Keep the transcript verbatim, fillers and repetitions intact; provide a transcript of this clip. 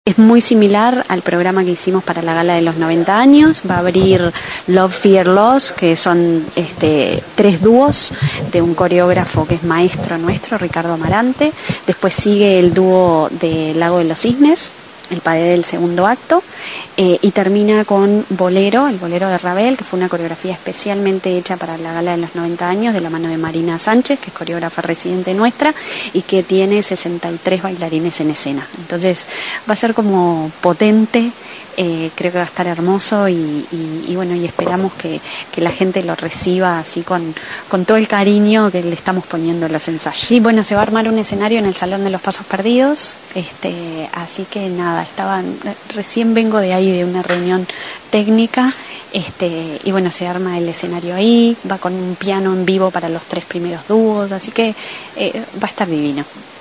Es muy similar al programa que hicimos para la gala de los noventa años. Va a abrir Love, Fear, Loss, que son este, tres dúos de un coreógrafo que es maestro nuestro, Ricardo Amarante. Después sigue el dúo de Lago de los Cisnes, el padre del segundo acto, eh, y termina con Bolero, el Bolero de Ravel, que fue una coreografía especialmente hecha para la gala de los noventa años, de la mano de Marina Sánchez, que es coreógrafa residente nuestra, y que tiene sesenta y tres bailarines en escena. Entonces va a ser como potente, eh, creo que va a estar hermoso y, y, y bueno, y esperamos que, que la gente lo reciba así con, con todo el cariño que le estamos poniendo en los ensayos. Y bueno, se va a armar un escenario en el Salón de los Pasos Perdidos, este, así que nada, estaban, recién vengo de ahí de una reunión técnica, este, y bueno, se arma el escenario ahí, va con un piano en vivo para los tres primeros dúos, así que eh, va a estar divino.